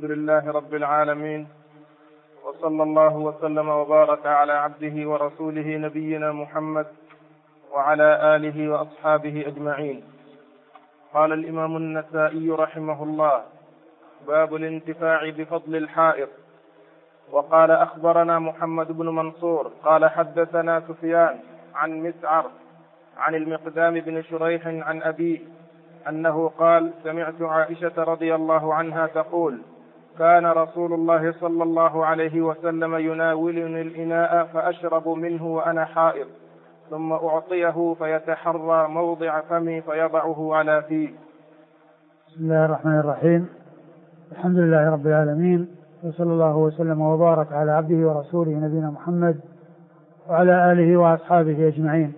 الحمد لله رب العالمين، وصلى الله وسلم وبارك على عبده ورسوله نبينا محمد وعلى آله وأصحابه أجمعين. قال الإمام النسائي رحمه الله: باب الانتفاع بفضل الحائط. وقال: أخبرنا محمد بن منصور قال حدثنا سفيان عن مسعر عن المقدام بن شريح عن أبيه أنه قال: سمعت عائشة رضي الله عنها تقول: كان رسول الله صلى الله عليه وسلم يناولني الإناء فأشرب منه وأنا حائض، ثم أعطيه فيتحرى موضع فمي فيضعه على فيه. بسم الله الرحمن الرحيم. الحمد لله رب العالمين، وصلى الله وسلم وبارك على عبده ورسوله نبينا محمد وعلى آله وأصحابه أجمعين.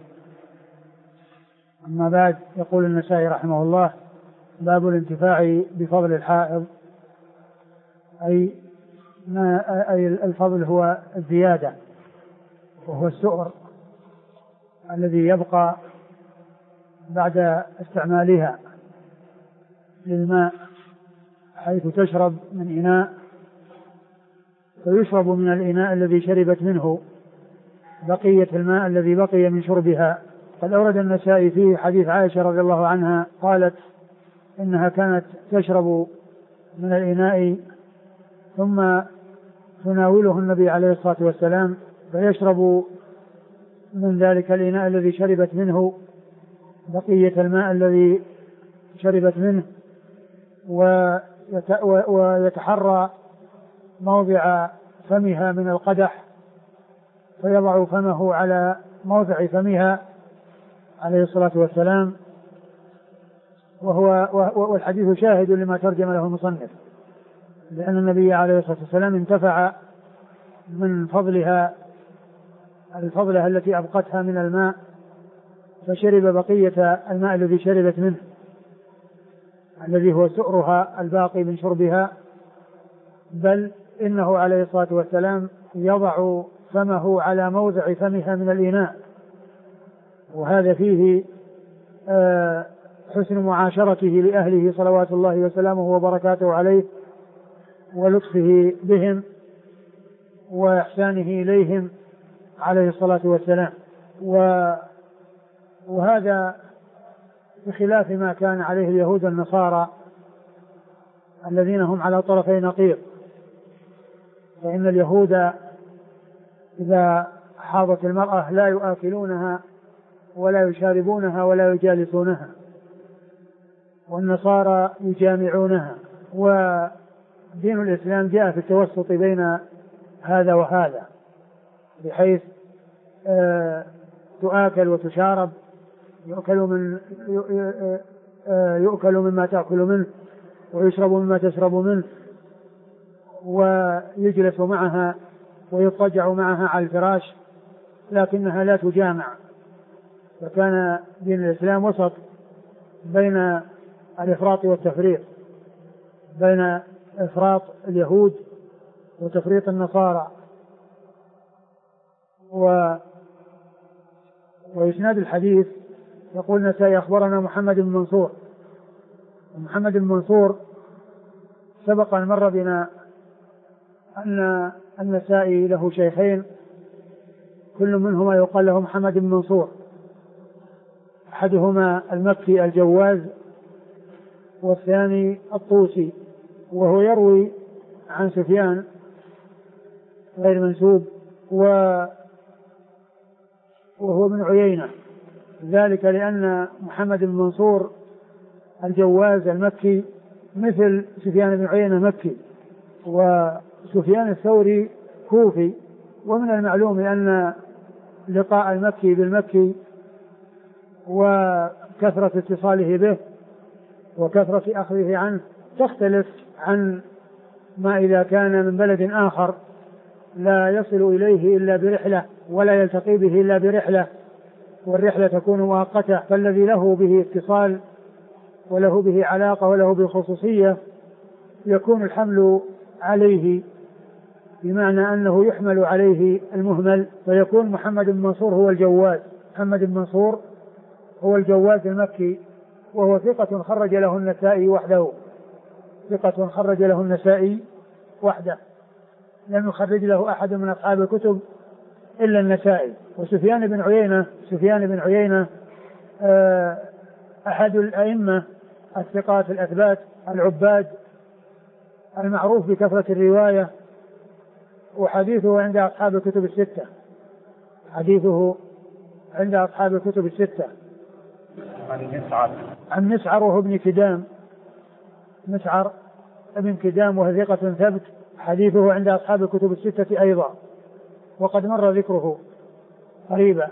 أما بعد، يقول النسائي رحمه الله: باب الانتفاع بفضل الحائض، أي الفضل هو الزيادة، وهو السؤر الذي يبقى بعد استعمالها للماء، حيث تشرب من إناء فيشرب من الإناء الذي شربت منه بقية الماء الذي بقي من شربها. قد أورد النسائي فيه حديث عائشة رضي الله عنها قالت إنها كانت تشرب من الإناء ثم تناوله النبي عليه الصلاة والسلام فيشرب من ذلك الإناء الذي شربت منه بقية الماء الذي شربت منه، ويتحرى موضع فمها من القدح فيضع فمه على موضع فمها عليه الصلاة والسلام. والحديث شاهد لما ترجم له المصنف، لأن النبي عليه الصلاة والسلام انتفع من فضلها، الفضلة التي أبقتها من الماء، فشرب بقية الماء الذي شربت منه الذي هو سؤرها الباقي من شربها، بل إنه عليه الصلاة والسلام يضع فمه على موضع فمها من الإناء، وهذا فيه حسن معاشرته لأهله صلوات الله وسلامه وبركاته عليه، ولطفه بهم وإحسانه إليهم عليه الصلاة والسلام. وهذا بخلاف ما كان عليه اليهود والنصارى الذين هم على طرفي نقيض، فإن اليهود إذا حاضت المرأة لا يؤكلونها ولا يشاربونها ولا يجالسونها، والنصارى يجامعونها. ودين الإسلام جاء في التوسط بين هذا وهذا، بحيث تؤكل وتشارب، يؤكل مما تأكل منه ويشرب مما تشرب منه، ويجلس معها ويضطجع معها على الفراش، لكنها لا تجامع. فكان دين الإسلام وسط بين الإفراط والتفريط، بين إفراط اليهود وتفريط النصارى. وإسناد الحديث يقول النسائي: أخبرنا محمد بن منصور. محمد بن منصور سبق أن مر بنا أن النسائي له شيخين، كل منهما يقال له محمد بن منصور، أحدهما المكي الجواز والثاني الطوسي، وهو يروي عن سفيان غير منسوب، وهو من عيينة، ذلك لأن محمد بن منصور الجواز المكي مثل سفيان بن عيينة مكي، وسفيان الثوري كوفي. ومن المعلوم أن لقاء المكي بالمكي وكثرة اتصاله به وكثرة أخذه عنه تختلف عن ما إذا كان من بلد آخر لا يصل إليه إلا برحلة ولا يلتقي به إلا برحلة، والرحلة تكون مؤقتة، فالذي له به اتصال وله به علاقة وله به خصوصية يكون الحمل عليه، بمعنى أنه يحمل عليه المهمل، فيكون محمد بن منصور هو الجواز. محمد بن منصور هو الجواز المكي، وهو ثقة خرج له النسائي وحده، ثقة خرج له النسائي وحده، لم يخرج له أحد من أصحاب الكتب إلا النسائي. وسفيان بن عيينة أحد الأئمة الثقات الأثبات العباد المعروف بكثرة الرواية، وحديثه عند أصحاب الكتب الستة. عن مسعر وهو ابن كدام، مسعر ابن كدام وهو ثقة ثبت، حديثه عند أصحاب الكتب الستة أيضا، وقد مر ذكره قريبا.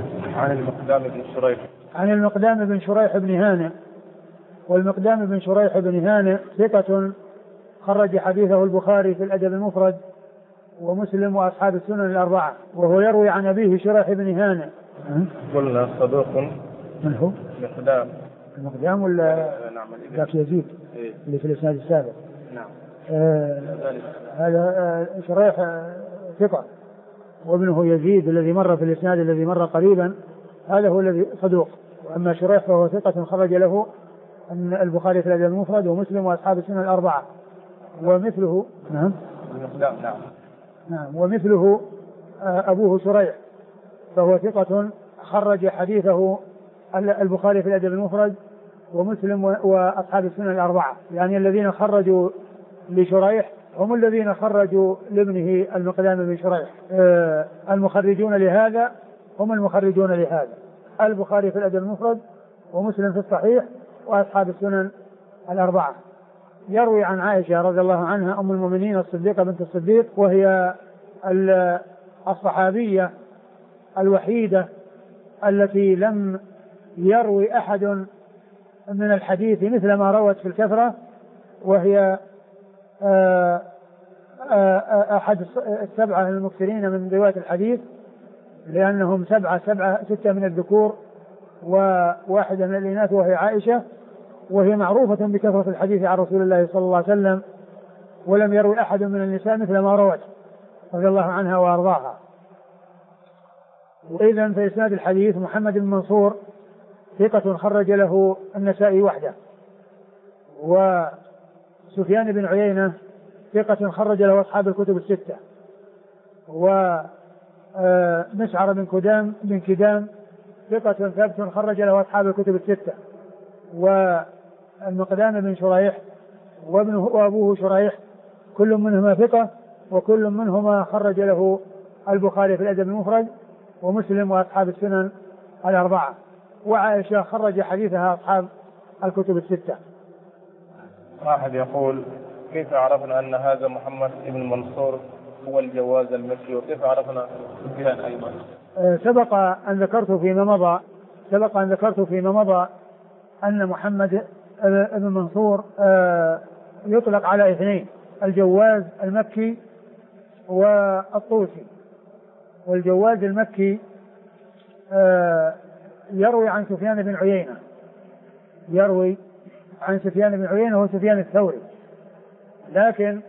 عن المقدام بن شريح بن هانئ، والمقدام بن شريح بن هانئ ثقة خرج حديثه البخاري في الأدب المفرد ومسلم وأصحاب السنن الأربعة، وهو يروي عن أبيه شريح بن هانئ. قلنا صدوق. من هو؟ المقدام ولا ذاك يزيد اللي في الإسناد السابق؟ نعم. هذا شريح ثقة، وابنه يزيد الذي مر في الإسناد الذي مر قريبا هذا هو الذي صدوق. وأما شريح فهو ثقة خرج له أن البخاري في الأدب المفرد ومسلم وأصحاب السنن الأربعة. ومثله ومثله أبوه شريح فهو ثقة خرج حديثه البخاري في الأدب المفرد ومسلم وأصحاب السنن الأربعة، يعني الذين خرجوا لشريح هم الذين خرجوا لابنه المقدام بن شريح. المخرجون لهذا هم المخرجون لهذا، البخاري في الأدب المفرد ومسلم في الصحيح وأصحاب السنن الأربعة. يروي عن عائشة رضي الله عنها أم المؤمنين الصديقة بنت الصديق، وهي الصحابية الوحيدة التي لم يروي أحد من الحديث مثل ما روت في الكثرة، وهي أحد السبعة المكثرين من رواية الحديث، لأنهم ستة من الذكور وواحدة من الإناث وهي عائشة، وهي معروفة بكثرة الحديث عن رسول الله صلى الله عليه وسلم، ولم يروي أحد من النساء مثل ما روت رضي الله عنها وأرضاها. وإذن في إسناد الحديث محمد بن منصور ثقة خرج له النسائي وحده، وسفيان بن عيينة ثقة خرج له أصحاب الكتب الستة، ومسعر بن كدام ثقة ثبت خرج له أصحاب الكتب الستة، والمقدام بن شريح وأبوه شريح كل منهما ثقة، وكل منهما خرج له البخاري في الأدب المفرد ومسلم وأصحاب السنن الأربعة. وعائشة خرج حديثها أصحاب الكتب الستة. واحد يقول كيف عرفنا أن هذا محمد بن منصور هو الجواز المكي، وكيف عرفنا سفيان أيضا؟ سبق أن ذكرت فيما مضى أن محمد بن منصور يطلق على اثنين، الجواز المكي والطوسي. والجواز المكي يروي عن سفيان بن عيينة وسفيان الثوري، لكن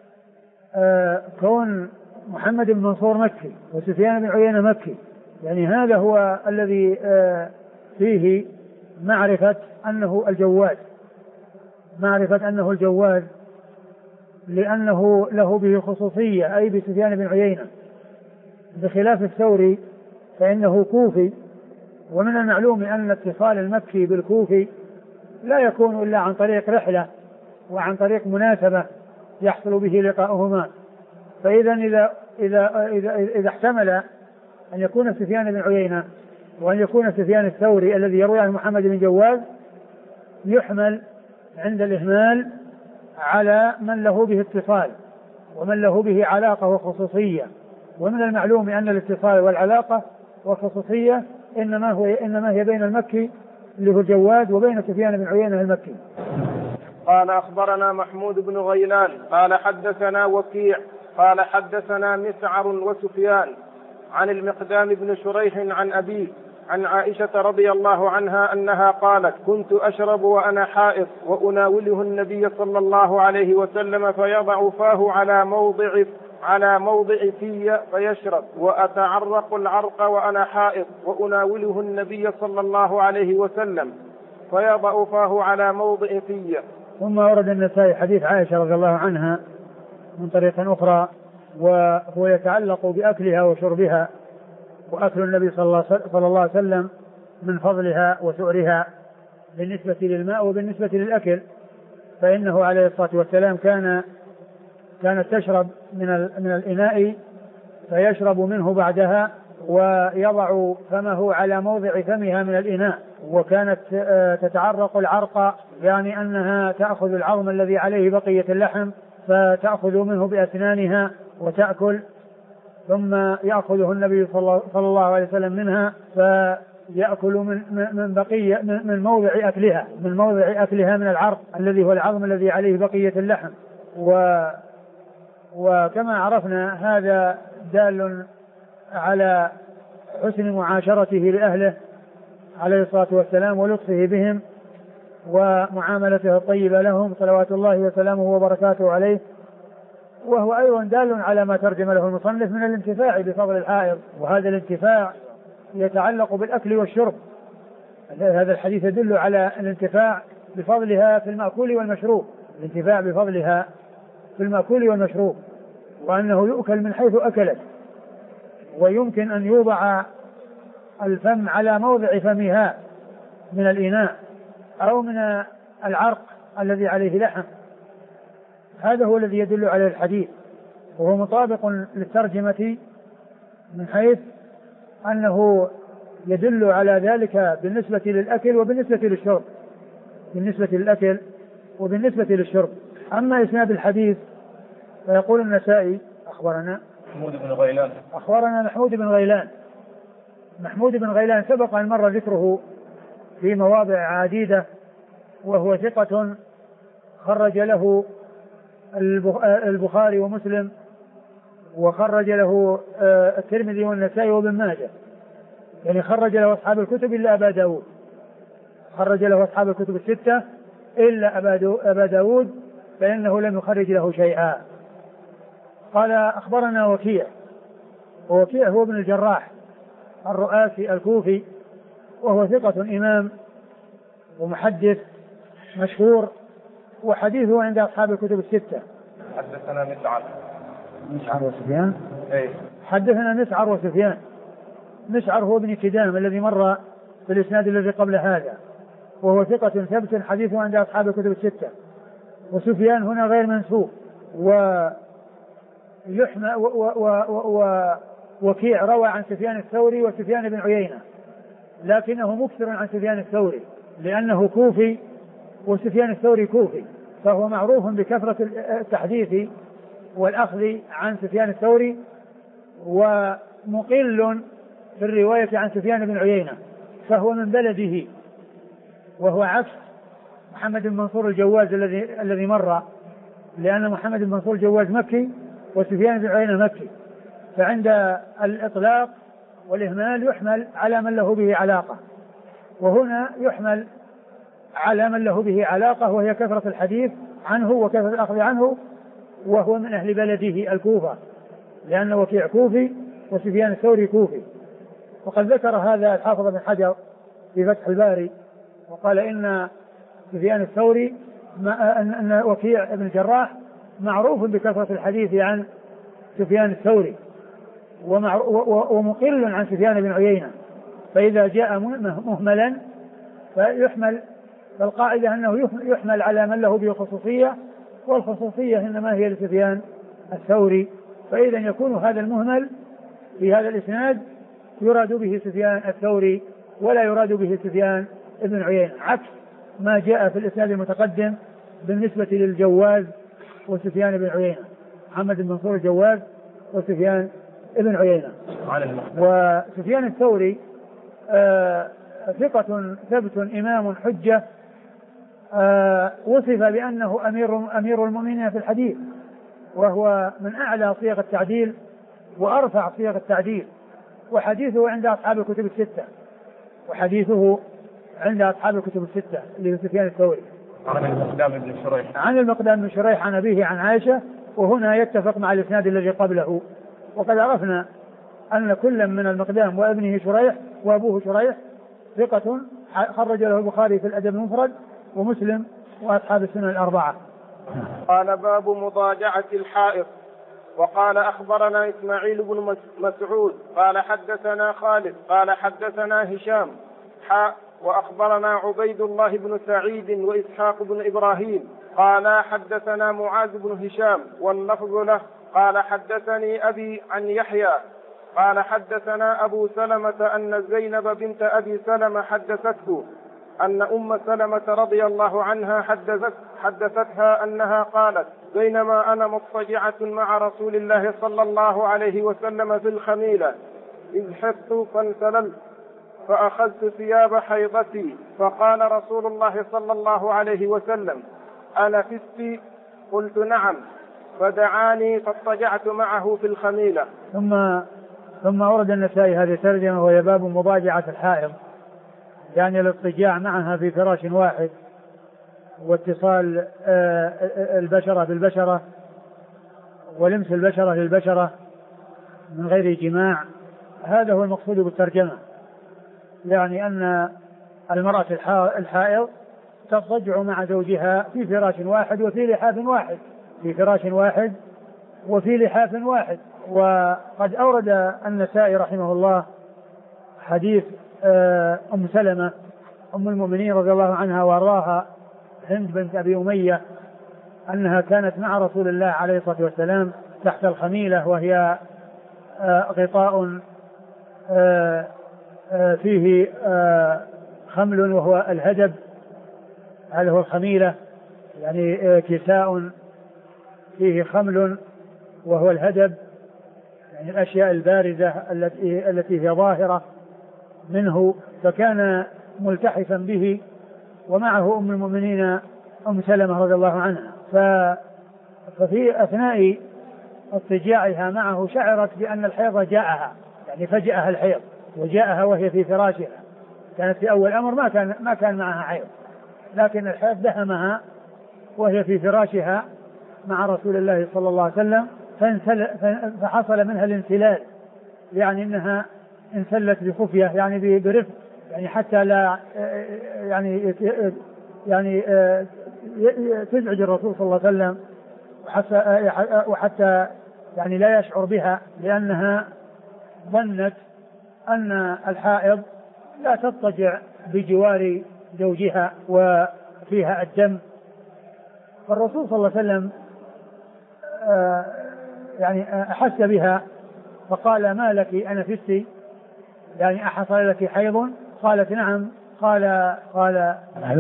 كون محمد بن منصور مكي وسفيان بن عيينة مكي، يعني هذا هو الذي فيه معرفة أنه الجواز، لأنه له به خصوصية، أي بسفيان بن عيينة، بخلاف الثوري فإنه كوفي، ومن المعلوم أن اتصال المكي بالكوفي لا يكون إلا عن طريق رحلة وعن طريق مناسبة يحصل به لقاؤهما. فإذا إذا احتمل أن يكون سفيان بن عيينة وأن يكون سفيان الثوري الذي يروي عن محمد بن جواز، يحمل عند الإهمال على من له به اتصال ومن له به علاقة وخصوصية. ومن المعلوم أن الاتصال والعلاقة والخصوصية إنما هي بين المكي اللي هو الجواد وبين سفيان بن عيينة المكي. قال أخبرنا محمود بن غيلان قال حدثنا وكيع قال حدثنا مسعر وسفيان عن المقدام بن شريح عن أبيه عن عائشة رضي الله عنها أنها قالت كنت أشرب وأنا حائض وأناوله النبي صلى الله عليه وسلم فيضع فاه على موضع في فيشرب، وأتعرق العرق وأنا حائض وأناوله النبي صلى الله عليه وسلم فيضع فاه على موضع في. ثم ورد النسائي حديث عائشة رضي الله عنها من طريق أخرى، وهو يتعلق بأكلها وشربها، وأكل النبي صلى الله عليه وسلم من فضلها وسؤرها بالنسبة للماء وبالنسبة للأكل، فإنه عليه الصلاة والسلام كانت تشرب من الإناء فيشرب منه بعدها ويضع فمه على موضع فمها من الإناء، وكانت تتعرق العرق، يعني أنها تأخذ العظم الذي عليه بقية اللحم فتأخذ منه بأسنانها وتأكل، ثم يأخذه النبي صلى الله عليه وسلم منها فيأكل من بقية من موضع أكلها من العرق الذي هو العظم الذي عليه بقية اللحم. وكما عرفنا هذا دال على حسن معاشرته لأهله عليه الصلاة والسلام ولطفه بهم ومعاملته الطيبة لهم صلوات الله وسلامه وبركاته عليه. وهو أيضا دال على ما ترجم له المصنف من الانتفاع بفضل الحائض، وهذا الانتفاع يتعلق بالأكل والشرب. هذا الحديث يدل على الانتفاع بفضلها في المأكول والمشروب، الانتفاع بفضلها في المأكول والمشروب، وأنه يؤكل من حيث أكلت، ويمكن أن يوضع الفم على موضع فمها من الإناء أو من العرق الذي عليه لحم. هذا هو الذي يدل على الحديث، وهو مطابق للترجمة من حيث أنه يدل على ذلك بالنسبة للأكل وبالنسبة للشرب، للشرب. أما إسناد الحديث فيقول النسائي أخبرنا محمود بن غيلان سبق أن مر ذكره في مواضع عديدة، وهو ثقة خرج له البخاري ومسلم، وخرج له الترمذي والنسائي وابن ماجه، يعني خرج له أصحاب الكتب إلا أبا داود، خرج له أصحاب الكتب الستة إلا أبا داود فإنه لم يخرج له شيئا. قال أخبرنا وكيع هو ابن الجراح الرؤاسي الكوفي، وهو ثقة إمام ومحدث مشهور، وحديثه عند أصحاب الكتب الستة. حدثنا مسعر وسفيان. حدثنا مسعر وسفيان. مسعر هو ابن كدام الذي مر في الإسناد الذي قبل هذا، وهو ثقة ثبت حديثه عند أصحاب الكتب الستة. وسفيان هنا غير منسوب، وكيع روى عن سفيان الثوري وسفيان بن عيينة، لكنه مكثر عن سفيان الثوري لأنه كوفي، وسفيان الثوري كوفي، فهو معروف بكثرة التحديث والأخذ عن سفيان الثوري، ومقل في الرواية عن سفيان بن عيينة، فهو من بلده، وهو عكس محمد بن منصور الجواز الذي مر، لأن محمد بن منصور الجواز مكي وسفيان بن عيينة مكي، فعند الإطلاق والإهمال يحمل على من له به علاقة، وهنا يحمل على من له به علاقة، وهي كثرة الحديث عنه وكثرة الأخذ عنه، وهو من أهل بلده الكوفة، لأن وكيع كوفي وسفيان الثوري كوفي. وقد ذكر هذا الحافظ بن حجر في فتح الباري، وقال إن سفيان الثوري أن وكيع بن الجراح معروف بكثرة الحديث عن سفيان الثوري ومقل عن سفيان بن عيينة، فإذا جاء مهملا فيحمل، فالقاعدة أنه يحمل على من له به خصوصية، والخصوصية إنما هي لسفيان الثوري، فإذا يكون هذا المهمل في هذا الإسناد يراد به سفيان الثوري ولا يراد به سفيان ابن عيينة، عكس ما جاء في الإسناد المتقدم بالنسبة للجواز وسفيان بن عيينة، محمد بن منصور الجواز وسفيان ابن عيينة. وسفيان الثوري ثقة ثبت إمام حجة، وصف بأنه أمير المؤمنين في الحديث، وهو من أعلى صيغ التعديل وأرفع صيغ التعديل، وحديثه عند أصحاب الكتب الستة، اللي هو سفيان الثوري. عن المقدام بن شريح عن أبيه عن عائشة، وهنا يتفق مع الإسناد الذي قبله. وقد عرفنا أن كل من المقدام وابنه شريح وأبوه شريح ثقة خرج له البخاري في الأدب المفرد ومسلم وأصحاب السنن الأربعة، قال باب مضاجعة الحائط. وقال أخبرنا إسماعيل بن مسعود قال حدثنا خالد قال حدثنا هشام وأخبرنا عبيد الله بن سعيد وإسحاق بن إبراهيم قال حدثنا معاذ بن هشام واللفظ له قال حدثني أبي عن يحيى قال حدثنا أبو سلمة أن زينب بنت أبي سلمة حدثته أن أم سلمة رضي الله عنها حدثتها أنها قالت بينما أنا مضطجعة مع رسول الله صلى الله عليه وسلم في الخميلة إذ حفت فانسللت فأخذت ثياب حيضتي فقال رسول الله صلى الله عليه وسلم أنفست؟ قلت نعم، فدعاني فاضطجعت معه في الخميلة. ثم أورد النسائي هذه الترجمة وهي باب مضاجعة الحائض، يعني الاضطجاع معها في فراش واحد واتصال البشرة بالبشرة ولمس البشرة للبشرة من غير جماع. هذا هو المقصود بالترجمة، يعني أن المرأة الحائض تضطجع مع زوجها في فراش واحد وفي لحاف واحد، في فراش واحد وفي لحاف واحد. وقد أورد النسائي رحمه الله حديث أم سلمة أم المؤمنين رضي الله عنها وارضاها هند بنت أبي أمية أنها كانت مع رسول الله عليه الصلاة والسلام تحت الخميلة، وهي غطاء فيه خمل وهو الهدب، هذا هو الخميلة، يعني كساء فيه خمل وهو الهدب، يعني الأشياء البارزة التي هي ظاهرة منه، فكان ملتحفا به ومعه أم المؤمنين أم سلمة رضي الله عنها. ففي أثناء اضطجاعها معه شعرت بأن الحيض جاءها، يعني فجأها الحيض وجاءها وهي في فراشها. كانت في أول أمر ما كان معها حيض، لكن الحيض دهمها وهي في فراشها مع رسول الله صلى الله عليه وسلم، فحصل منها الانسلال، يعني انها انسلت بخفية، يعني برفق، يعني حتى لا يعني تزعج الرسول صلى الله عليه وسلم، وحتى يعني لا يشعر بها، لأنها ظنت أن الحائض لا تضطجع بجوار زوجها وفيها الدم. فالرسول صلى الله عليه وسلم يعني أحس بها فقال ما لك أنفستِ؟ يعني أحصل لك حيض؟ قالت نعم. قالت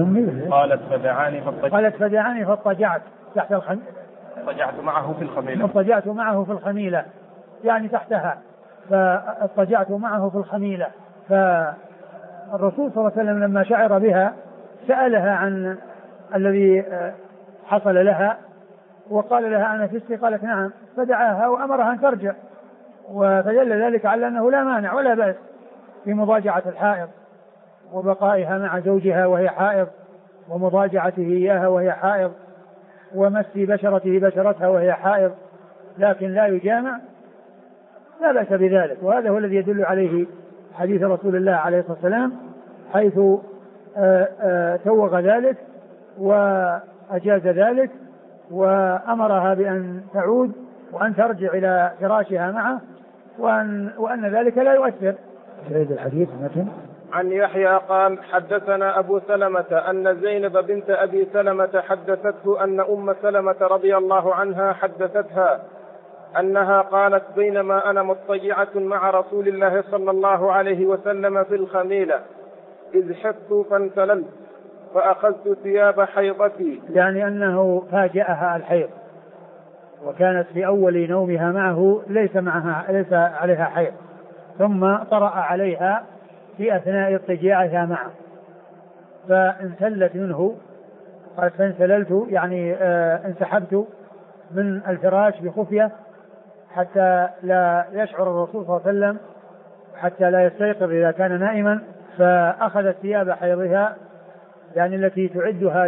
فدعاني فاضطجعت تحت الخميلة، اضطجعت معه في الخميلة يعني تحتها، فاضطجعت معه في الخميلة. فالرسول صلى الله عليه وسلم لما شعر بها سألها عن الذي حصل لها وقال لها أنفستِ؟ قالت نعم، فدعاها وأمرها أن ترجع، وفدل ذلك على أنه لا مانع ولا بأس في مضاجعة الحائض وبقائها مع زوجها وهي حائض، ومضاجعته إياها وهي حائض، ومس بشرته بشرتها وهي حائض، لكن لا يجامع، لا بأس بذلك. وهذا هو الذي يدل عليه حديث رسول الله عليه الصلاة والسلام، حيث توغ ذلك وأجاز ذلك وأمرها بأن تعود وأن ترجع إلى فراشها معه، وأن ذلك لا يؤثر. سيد الحديث مثلا عن يحيى قال حدثنا أبو سلمة أن زينب بنت أبي سلمة حدثته أن أم سلمة رضي الله عنها حدثتها أنها قالت بينما أنا مضطجعة مع رسول الله صلى الله عليه وسلم في الخميلة إذ حفت فانسللت فأخذت ثياب حيضتي، يعني أنه فاجأها الحيض، وكانت في أول نومها معه ليس عليها حيض، ثم طرأ عليها في أثناء اضطجاعها معه فانسلت منه. قال فانسللت يعني انسحبت من الفراش بخفية حتى لا يشعر الرسول صلى الله عليه وسلم، حتى لا يستيقظ إذا كان نائما، فأخذت ثياب حيضها يعني التي تعدها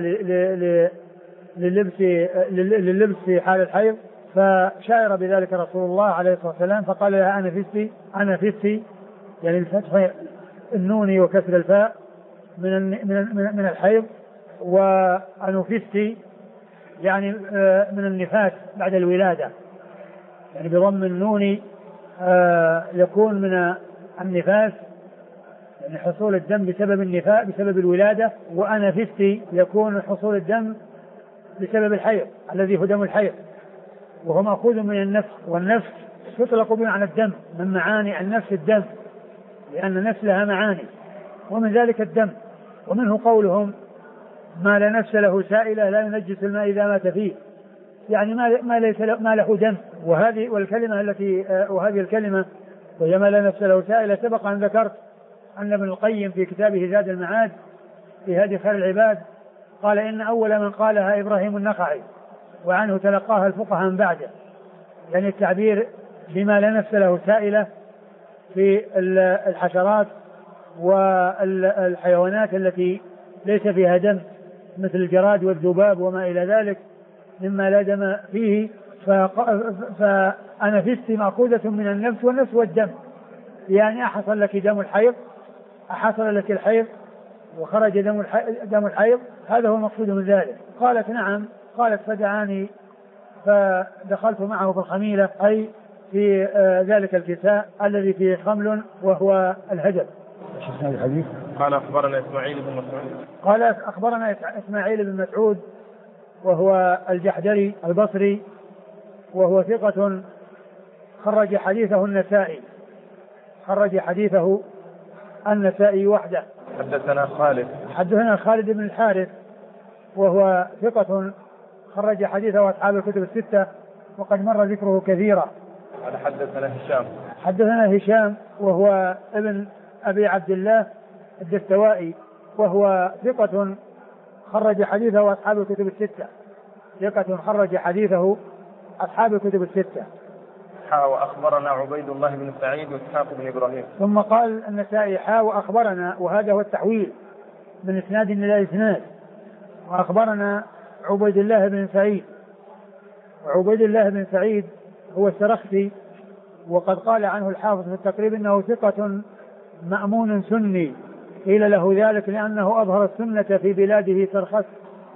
لللبس في حال الحيض، فشعر بذلك رسول الله عليه الصلاة والسلام فقال لها أنفستِ يعني الفتح النون وكسر الفاء من الحيض، وأنفستِ يعني من النفاس بعد الولادة، يعني بضم النون يكون من النفاس، يعني حصول الدم بسبب النفاس بسبب الولادة. وأنفستي يكون حصول الدم بسبب الحيض الذي هو دم الحيض، وهو مأخوذ من النفس، والنفس تطلق بمعنى الدم، من معاني النفس الدم، لأن النفس لها معاني، ومن ذلك الدم. ومنه قولهم ما لا نفس له سائلة لا ينجس الماء إذا مات فيه، يعني ما له دم. وهذه الكلمة وهي ما لا نفس له سائلة، سبق أن ذكرت أن ابن القيم في كتابه زاد المعاد في هدي خير العباد قال إن أول من قالها إبراهيم النخعي، وعنه تلقاها الفقهاء من بعده، يعني التعبير بما لا نفس له سائلة في الحشرات والحيوانات التي ليس فيها دم، مثل الجراد والذباب وما إلى ذلك مما لا دم فيه. فأنفستي مأخوذة من النفس، والنفس والدم، يعني أحصل لك دم الحيض، أحصل لك الحيض وخرج دم الحيض، هذا هو المقصود من ذلك. قالت نعم، قالت فدعاني فدخلت معه في الخميلة، أي في ذلك الكساء الذي فيه خمل وهو الهدب. الحديث قال أخبرنا إسماعيل بن مسعود قال أخبرنا إسماعيل بن مسعود وهو الجحدري البصري، وهو ثقة خرج حديثه النسائي، خرج حديثه النسائي وحده. حدثنا خالد بن الحارث وهو ثقة خرج حديثه أصحاب الكتب الستة، وقد مر ذكره كثيرا. قال حدثنا هشام وهو ابن أبي عبد الله الدستوائي، وهو ثقة خرج حديثه أصحاب الكتب الستة، ثقة خرج حديثه أصحاب الكتب الستة. وأخبرنا عبيد الله بن سعيد وإسحاق بن إبراهيم. ثم قال النسائي وأخبرنا، وهذا هو التحويل من إسناد إلى إسناد. وأخبرنا عبيد الله بن سعيد، وعبيد الله بن سعيد هو السرخسي، وقد قال عنه الحافظ في التقريب إنه ثقة مأمون سني، قيل له ذلك لأنه أظهر السنة في بلاده سرخس.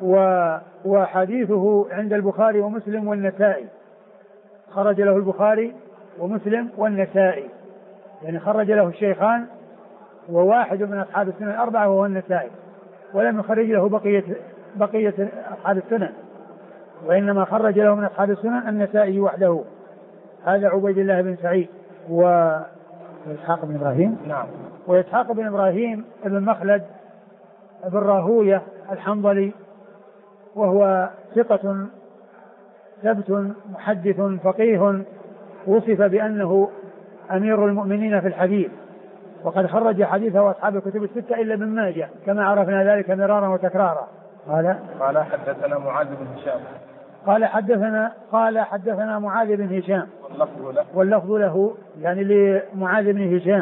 وحديثه عند البخاري ومسلم والنسائي، خرج له البخاري ومسلم والنسائي، يعني خرج له الشيخان وواحد من أصحاب السنن الأربعة وهو النسائي، ولم يخرج له بقية أصحاب السنن، وإنما خرج له من أصحاب السنن النسائي وحده. هذا عبيد الله بن سعيد. وإسحاق بن إبراهيم، نعم، وإسحاق بن إبراهيم ابن مخلد ابن راهوية الحنظلي، وهو ثقة ثبت محدث فقيه، وصف بأنه أمير المؤمنين في الحديث، وقد خرج حديثه أصحاب الكتب الستة إلا ابن ماجه، كما عرفنا ذلك مرارا وتكرارا. قال حدثنا معاذ بن هشام قال حدثنا معاذ بن هشام، واللفظ له يعني لمعاذ بن هشام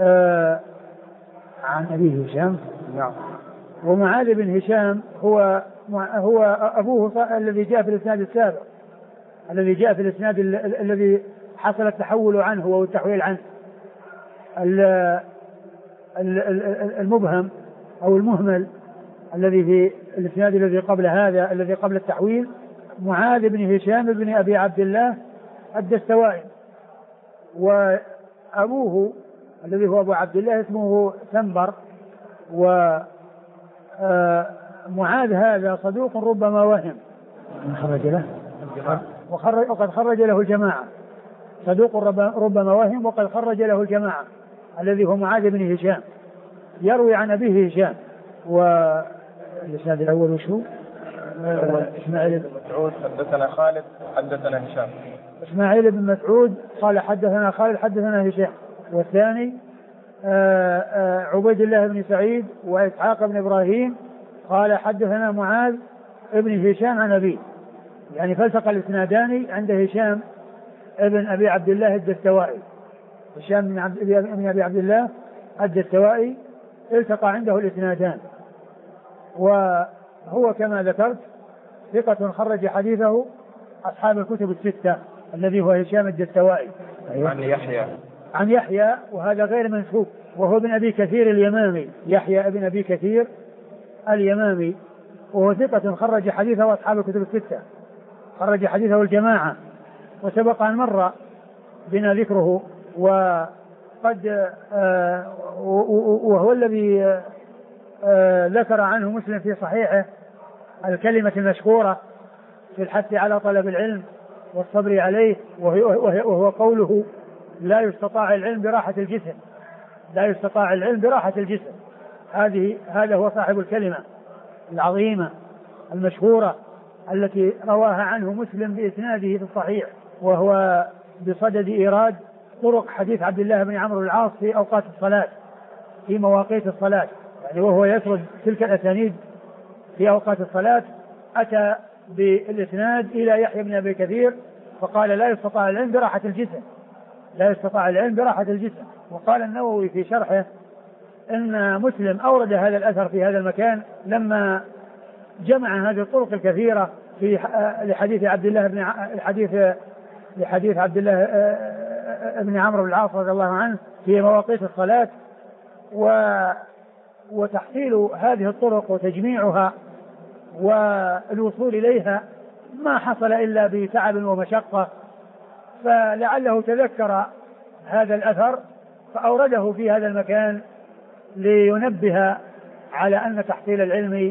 عن أبيه هشام. نعم. ومعاذ بن هشام هو أبوه الذي جاء في الإسناد السابق، الذي جاء في الإسناد الذي حصل التحول عنه والتحويل عنه. المبهم أو المهمل الذي في الإسناد الذي قبل هذا، الذي قبل التحويل، معاذ بن هشام بن أبي عبد الله الدستوائي، وأبوه الذي هو أبو عبد الله اسمه سنبر. ومعاذ هذا صدوق ربما وهم، وقد خرج له الجماعة، صدوق ربما وهم وقد خرج له الجماعة، الذي هو معاذ بن هشام، يروي عن أبيه هشام. والإسناد الأول وشو؟ إسماعيل بن مسعود حدثنا خالد حدثنا هشام. إسماعيل بن مسعود قال حدثنا خالد حدثنا هشام. والثاني عبيد الله بن سعيد وإسحاق بن إبراهيم قال حدثنا معاذ ابن هشام عن أبيه، يعني فالتقى الإسنادان عند هشام ابن أبي عبد الله الدستوائي. هشام بن أبي عبد الله الدستوائي التقى عنده الإسنادان، وهو كما ذكرت ثقة خرج حديثه أصحاب الكتب الستة، الذي هو هشام الدستوائي. عن يحيى وهذا غير منسوب، وهو ابن أبي كثير اليمامي، يحيى ابن أبي كثير اليمامي، وهو ثقة خرج حديثه أصحاب الكتب الستة، خرج حديثه الجماعة، وسبق أن مر بنا ذكره، وقد وهو الذي ذكر عنه مسلم في صحيحه الكلمة المشهورة في الحث على طلب العلم والصبر عليه، وهو قوله لا يستطاع العلم براحة الجسم، لا يستطاع العلم براحة الجسم. هذا هو صاحب الكلمة العظيمة المشهورة التي رواها عنه مسلم بإسناده في الصحيح، وهو بصدد إيراد طرق حديث عبد الله بن عمرو بن العاص في أوقات الصلاة، في مواقيت الصلاة، يعني وهو يسرد تلك الأسانيد في أوقات الصلاة، أتى بالإسناد إلى يحيى بن أبي كثير فقال لا يستطاع العلم براحة الجسم، لا يستطاع العلم براحة الجسم. وقال النووي في شرحه إن مسلم أورد هذا الأثر في هذا المكان لما جمع هذه الطرق الكثيرة في لحديث عبد الله بن عمرو بن العاص رضي الله عنه في مواقيت الصلاة، وتحصيل هذه الطرق وتجميعها والوصول إليها ما حصل إلا بتعب ومشقة، فلعله تذكر هذا الأثر فأورده في هذا المكان لينبه على أن تحصيل العلم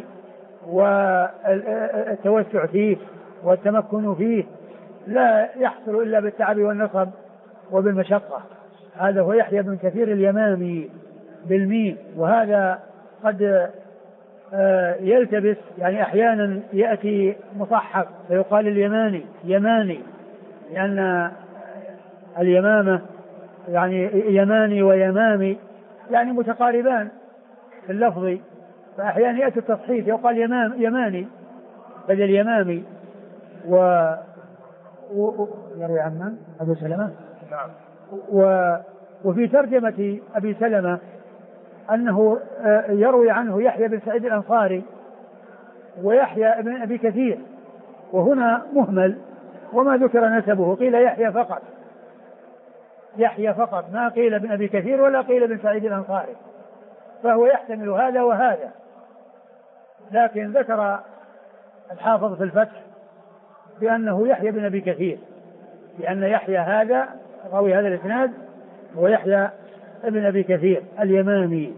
والتوسع فيه والتمكن فيه لا يحصل إلا بالتعب والنصب وبالمشقة. هذا هو يحيى بن كثير اليمامي بالميم، وهذا قد يلتبس، يعني أحيانا يأتي مصحف فيقال اليماني يماني، لأن اليمامة يعني يماني ويمامي يعني متقاربان في اللفظ، فأحيانا يأتي التصحيف يقال يماني بدل يمامي. يروي عن أبي سلمة. نعم. وفي ترجمة أبي سلمة أنه يروي عنه يحيى بن سعيد الأنصاري ويحيى بن أبي كثير، وهنا مهمل وما ذكر نسبه، قيل يحيى فقط ما قيل بن أبي كثير ولا قيل بن سعيد الأنصاري، فهو يحتمل هذا وهذا، لكن ذكر الحافظ في الفتح بأنه يحيى بن أبي كثير، لأن يحيى هذا راوي هذا الإسناد ويحيى ابن أبي كثير اليمامي.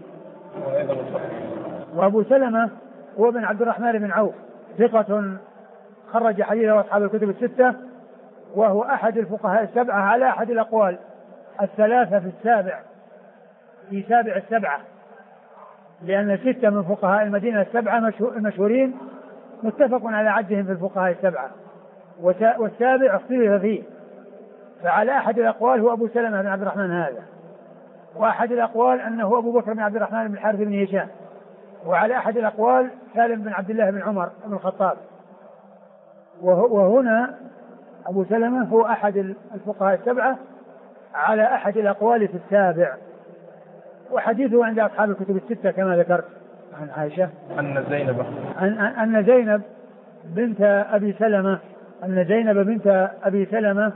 وأبو سلمة هو بن عبد الرحمن بن عوف ثقة خرج حديثه أصحاب الكتب الستة، وهو أحد الفقهاء السبعة على أحد الأقوال الثلاثة في سابع السبعة، لأن 6 من فقهاء المدينة السبعة المشهورين متفق على عدهم في الفقهاء السبعة، والسابع اختلف فيه، فعلى أحد الأقوال هو أبو سلمة بن عبد الرحمن هذا، وأحد الأقوال أنه أبو بكر بن عبد الرحمن بن الحارث بن هشام، وعلى أحد الأقوال سالم بن عبد الله بن عمر بن الخطاب. وهنا أبو سلمة هو أحد الفقهاء السبعة على أحد الأقوال في السابع، وحديثه عند أصحاب الكتب الستة كما ذكرت عن عائشة أن زينب بنت أبي سلمة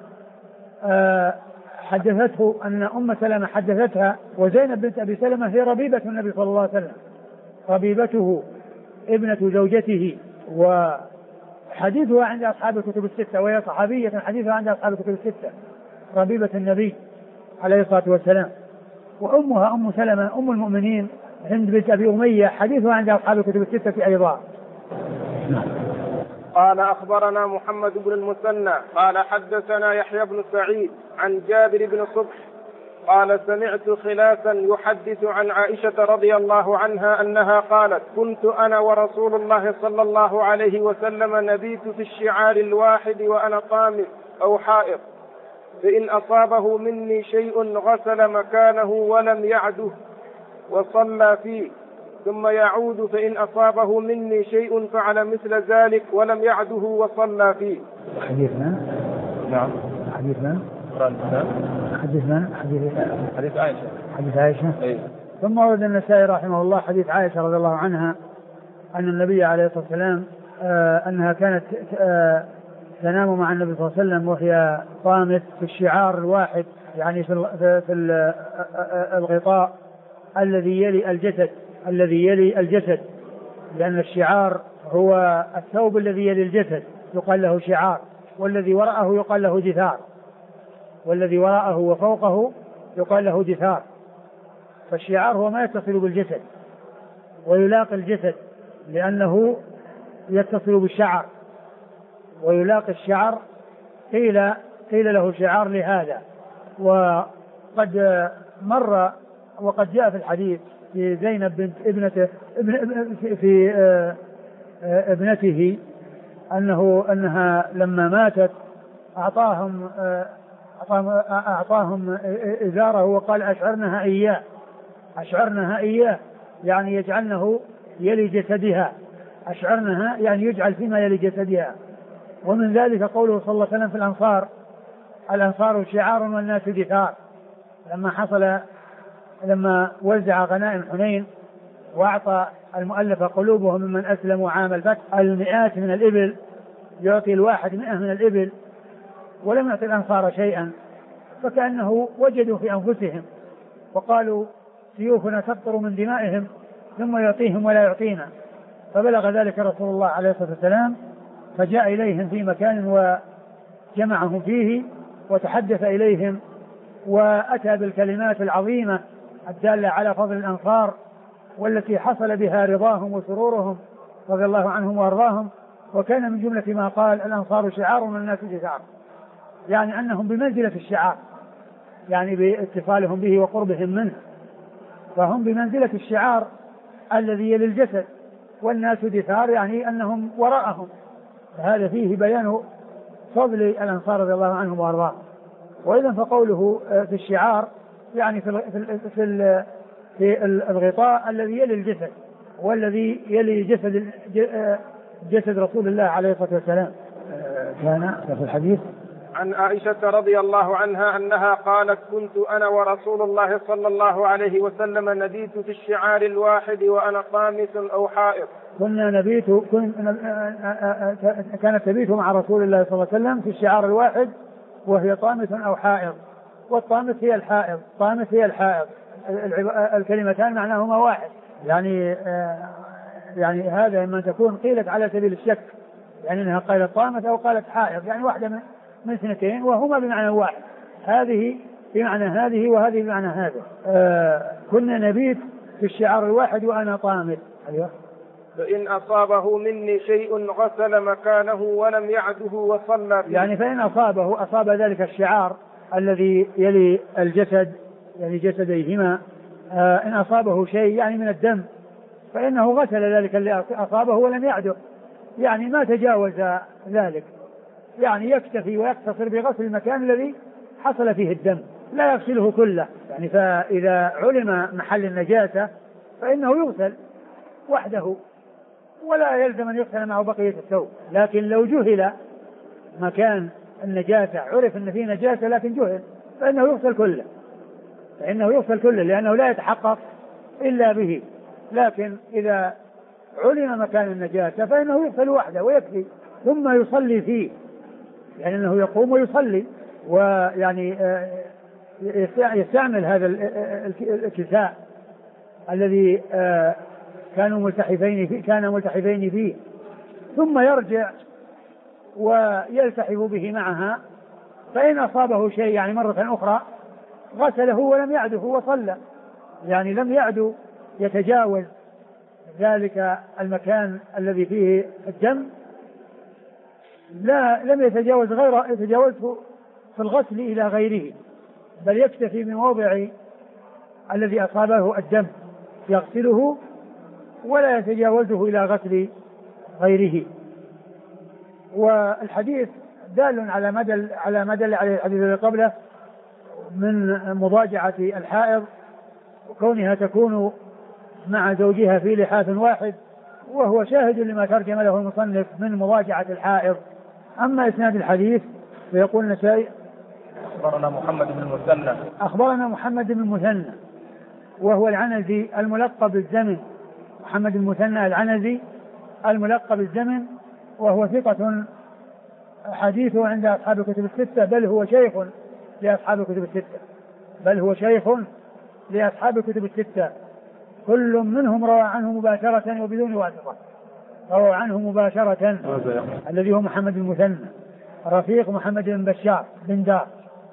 حدثته أن أم سلمة حدثتها، وزينب بنت أبي سلمة هي ربيبة النبي صلى الله عليه وسلم، ربيبته ابنة زوجته، وحديثها عند أصحاب الكتب الستة، وهي صحابية حديثها عند أصحاب الكتب الستة، ربيبة النبي عليه الصلاة والسلام. وأمها أم سلمة أم المؤمنين هند بنت أبي أمية حديثها عند أصحاب الكتب الستة أيضا. قال أخبرنا محمد بن المثنى قال حدثنا يحيى بن سعيد عن جابر بن صبح قال سمعت خلافا يحدث عن عائشة رضي الله عنها أنها قالت كنت أنا ورسول الله صلى الله عليه وسلم نبيت في الشعار الواحد وأنا طامر أو حائط، فإن أصابه مني شيء غسل مكانه ولم يعده وصلى فيه، ثم يعود فإن أصابه مني شيء فعل مثل ذلك ولم يعده وصلى فيه. حديثنا نعم حديث عائشة. ثم ورد النسائي رحمه الله حديث عائشة رضي الله عنها أن النبي عليه الصلاة والسلام أنها كانت تنام مع النبي صلى الله عليه وسلم وهي طامت في الشعار الواحد، يعني في الغطاء الذي يلي الجسد، لأن الشعار هو الثوب الذي يلي الجسد يقال له شعار، والذي وراءه يقال له جثار، والذي وراءه وفوقه يقال له جثار. فالشعار هو ما يتصل بالجسد ويلاقي الجسد، لأنه يتصل بالشعر ويلاقي الشعر، قيل له شعار لهذا. وقد مر وقد جاء في الحديث في زينب بنت ابنته أنها لما ماتت أعطاهم إزاره وقال أشعرنها إياه يعني يجعلنه يلي جسدها، أشعرنها يعني يجعل فيما يلي جسدها. ومن ذلك قوله صلى الله عليه وسلم في الأنصار شعار والناس جثار، لما وزع غنائم حنين وأعطى المؤلف قلوبهم ممن أسلموا عام الفتح المئات من الإبل، يعطي الواحد 100 من الإبل ولم يعطي الأنصار شيئا، فكأنه وجدوا في أنفسهم وقالوا سيوفنا تقطر من دمائهم ثم يعطيهم ولا يعطينا. فبلغ ذلك رسول الله عليه الصلاة والسلام، فجاء إليهم في مكان وجمعهم فيه وتحدث إليهم وأتى بالكلمات العظيمة الدالة على فضل الأنصار والتي حصل بها رضاهم وسرورهم رضي الله عنهم وأرضاهم. وكان من جملة ما قال الأنصار شعار والناس جثار، يعني أنهم بمنزلة الشعار، يعني باتصالهم به وقربهم منه، فهم بمنزلة الشعار الذي يلي الجسد، والناس جثار يعني أنهم وراءهم. فهذا فيه بيان فضل الأنصار رضي الله عنهم وأرضاهم. وإذن فقوله في الشعار يعني في الغطاء الذي يلي الجسد والذي يلي جسد رسول الله عليه الصلاة والسلام. كان في الحديث عن عائشة رضي الله عنها أنها قالت كنت أنا ورسول الله صلى الله عليه وسلم نبيت في الشعار الواحد وأنا طامس أو حائض. كانت تبيت مع رسول الله صلى الله عليه وسلم في الشعار الواحد وهي طامس أو حائض، والطامس هي الحائض، طامس هي الحائض، الكلمتان معناهما واحد، يعني هذا إما تكون قيلت على سبيل الشك، يعني أنها قالت طامس أو قالت حائض، يعني واحدة من اثنتين وهما بمعنى واحد، هذه بمعنى هذه وهذه بمعنى هذا. كنا نبيت في الشعار الواحد وأنا طامس. أيوة. فإن أصابه مني شيء غسل مكانه ولم يعده وصلى فيه. يعني فإن أصاب ذلك الشعار الذي يلي الجسد يعني جسديهما، إن أصابه شيء يعني من الدم فإنه غسل ذلك اللي أصابه ولم يعده، يعني ما تجاوز ذلك، يعني يكتفي ويقتصر بغسل المكان الذي حصل فيه الدم، لا يغسله كله. يعني فإذا علم محل النجاسة فإنه يغسل وحده ولا يلزم أن يغسل معه بقية الثوب. لكن لو جهل مكان النجاسة، عرف أن فيه نجاسة لكن جهل، فإنه يغسل كله لأنه لا يتحقق إلا به. لكن إذا علم مكان النجاسة فإنه يغسل وحده ويكفي، ثم يصلي فيه، يعني أنه يقوم ويصلي، ويعني يستعمل هذا الكساء الذي كانوا ملتحفين فيه، ثم يرجع ويلتحف به معها. فإن أصابه شيء يعني مرة أخرى غسله ولم يعده وصلى، يعني لم يعد يتجاوز ذلك المكان الذي فيه الدم، لم يتجاوزه في الغسل إلى غيره، بل يكتفي بموضع الذي أصابه الدم يغسله ولا يتجاوزه إلى غسل غيره. والحديث دال على مدى على الحديث الذي قبله من مضاجعة الحائض وكونها تكون مع زوجها في لحاف واحد، وهو شاهد لما ترجم له المصنف من مضاجعة الحائض. أما إسناد الحديث فيقول النسائي أخبرنا محمد بن المثنى وهو العنزي الملقب بالزمن، محمد المثنى العنزي الملقب بالزمن، وهو ثقة حديثه عند أصحاب الكتب الستة، بل هو شيخ لأصحاب الكتب الستة، كل منهم روى عنه مباشرة وبدون واسطة، روى عنه مباشرة الذي هو محمد المثنى رفيق محمد بن بشار بن دار.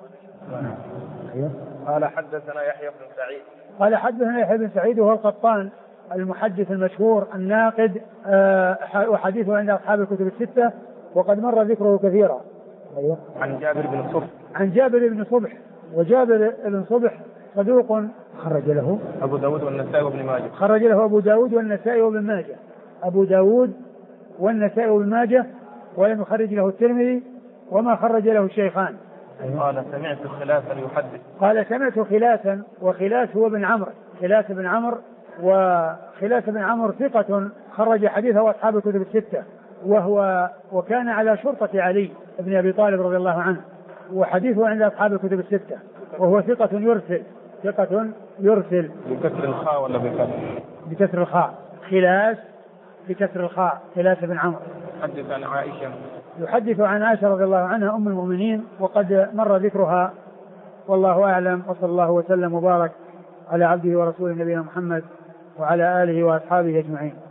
قال حدثنا يحيى بن سعيد قال حدثنا يحيى بن سعيد وهو القطان المحدث المشهور الناقد وحديثه عند أصحاب الكتب الستة وقد مر ذكره كثيرا. عن جابر بن صبح عن جابر بن صبح وجابر بن صبح صدوق خرج له أبو داود والنسائي وابن ماجه. خرج له أبو داود والنسائي وابن ماجه. أبو داود والنسائي وابن ماجه ولم يخرج له الترمذي وما خرج له الشيخان. قال سمعت خلافا يحدث. قال سمعت خلافا وخلاف هو بن عمرو خلاف بن عمرو وخلاف بن عمرو ثقة خرج حديثه أصحاب الكتب الستة وكان على شرطة علي بن أبي طالب رضي الله عنه وحديثه عند أصحاب الكتب الستة وهو ثقة يرسل بكسر الخاء ولا بكسر؟ بكسر الخاء خلاف بكسر الخاء خلاف بن عمرو. يحدث عن عائشة يحدث عن عائشة رضي الله عنها أم المؤمنين وقد مر ذكرها والله أعلم. وصلى الله وسلم وبارك على عبده ورسوله نبينا محمد وعلى آله وأصحابه أجمعين.